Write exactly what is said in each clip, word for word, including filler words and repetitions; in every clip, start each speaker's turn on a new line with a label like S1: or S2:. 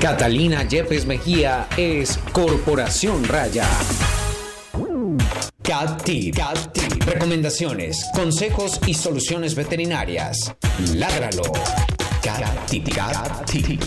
S1: Catalina Yepes Mejía es Corporación Raya. Cat Tip. Cat Tip. Recomendaciones, consejos y soluciones veterinarias. Lágralo. Cat Tip. Cat Tip.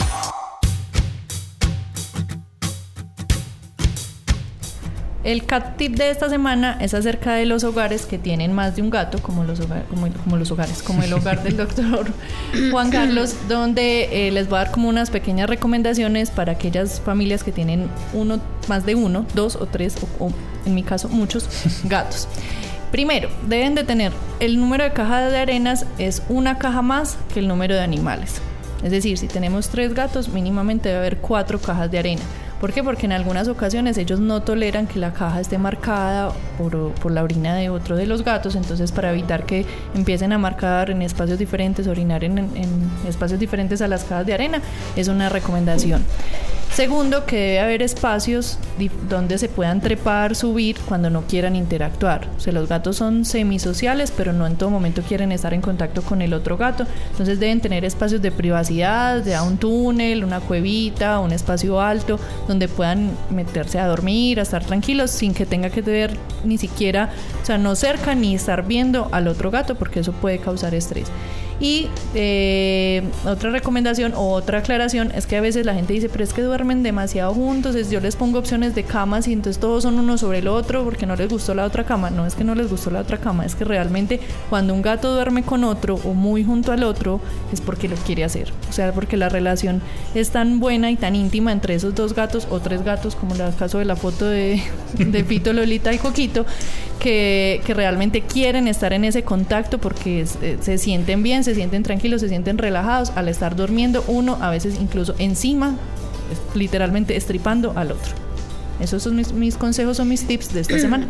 S2: El cat tip de esta semana es acerca de los hogares que tienen más de un gato, como los, hogar, como, como los hogares, como el hogar del doctor Juan Carlos, donde eh, les voy a dar como unas pequeñas recomendaciones para aquellas familias que tienen uno, más de uno, dos o tres, o, o en mi caso muchos gatos. Primero, deben de tener el número de cajas de arenas es una caja más que el número de animales. Es decir, si tenemos tres gatos, mínimamente debe haber cuatro cajas de arena. ¿Por qué? Porque en algunas ocasiones ellos no toleran que la caja esté marcada por, por la orina de otro de los gatos, entonces para evitar que empiecen a marcar en espacios diferentes, orinar en, en espacios diferentes a las cajas de arena, es una recomendación. Segundo, que debe haber espacios donde se puedan trepar, subir cuando no quieran interactuar. O sea, los gatos son semisociales, pero no en todo momento quieren estar en contacto con el otro gato. Entonces deben tener espacios de privacidad, ya un túnel, una cuevita, un espacio alto, donde puedan meterse a dormir, a estar tranquilos, sin que tenga que ver ni siquiera, o sea, no cerca ni estar viendo al otro gato, porque eso puede causar estrés. Y eh, otra recomendación o otra aclaración es que a veces la gente dice, pero es que duermen demasiado juntos, es, yo les pongo opciones de camas y entonces todos son uno sobre el otro porque no les gustó la otra cama. No es que no les gustó la otra cama, es que realmente cuando un gato duerme con otro o muy junto al otro es porque lo quiere hacer. O sea, porque la relación es tan buena y tan íntima entre esos dos gatos o tres gatos, como en el caso de la foto de, de Pito, Lolita y Coquito, que, que realmente quieren estar en ese contacto porque es, eh, se sienten bien, se sienten tranquilos, se sienten relajados al estar durmiendo uno, a veces incluso encima, literalmente estripando al otro. Esos son mis, mis consejos, son mis tips de esta semana.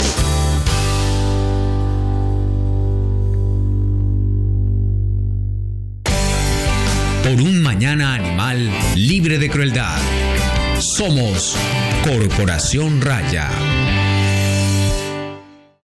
S1: Por un mañana animal libre de crueldad. Somos Corporación Raya.